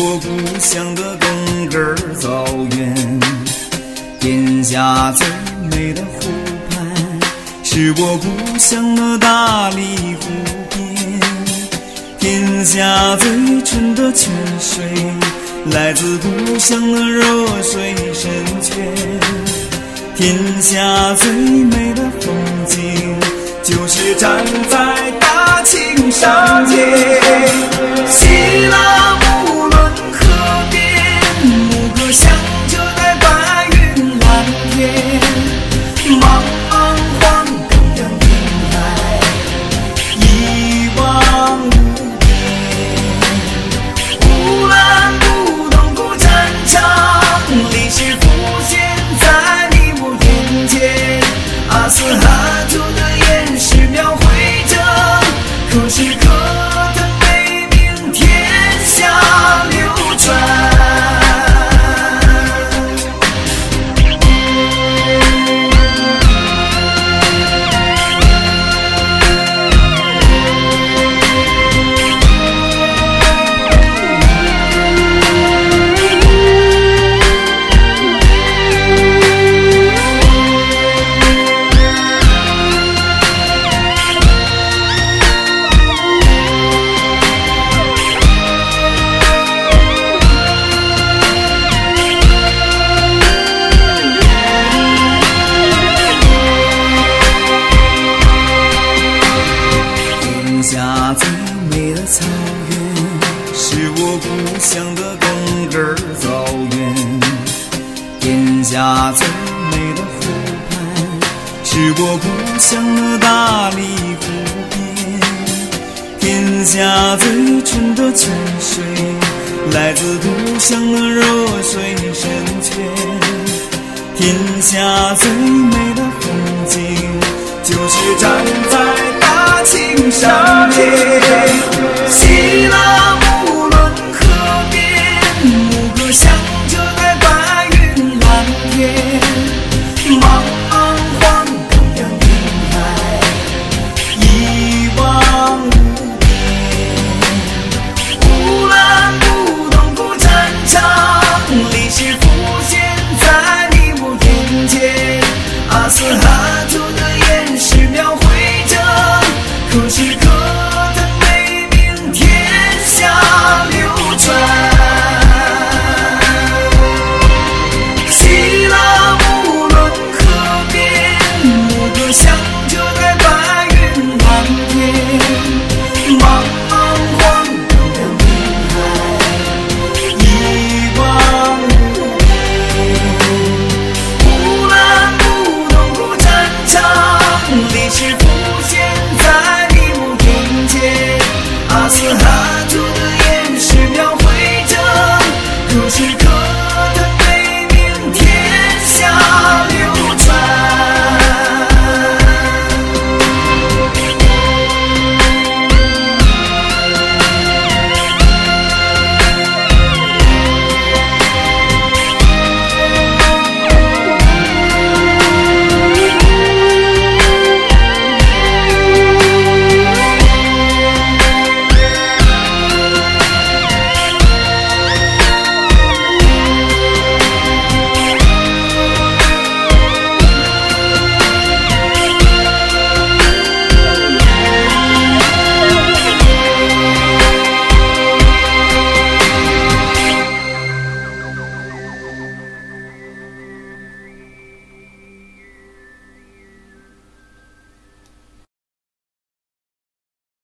我故乡的亘根草原，天下最美的湖畔，是我故乡的大理湖边。天下最纯的泉水，来自故乡的弱水深泉。天下最美的风景，就是站在大青山间。西拉木伦河边，牧歌响彻在白云蓝天。茫茫黄土的云海，一望无边。乌兰布东古战场，历史浮现在你我眼前。阿斯汗图的岩石描绘着，可是可叹悲鸣天下流传。天下最美的草原，是我故乡的亘根草原。天下最美的湖畔，是我故乡的大理湖边。天下最纯的泉水，来自故乡的弱水深泉。天下最美的风景，就是站在大青山间。西拉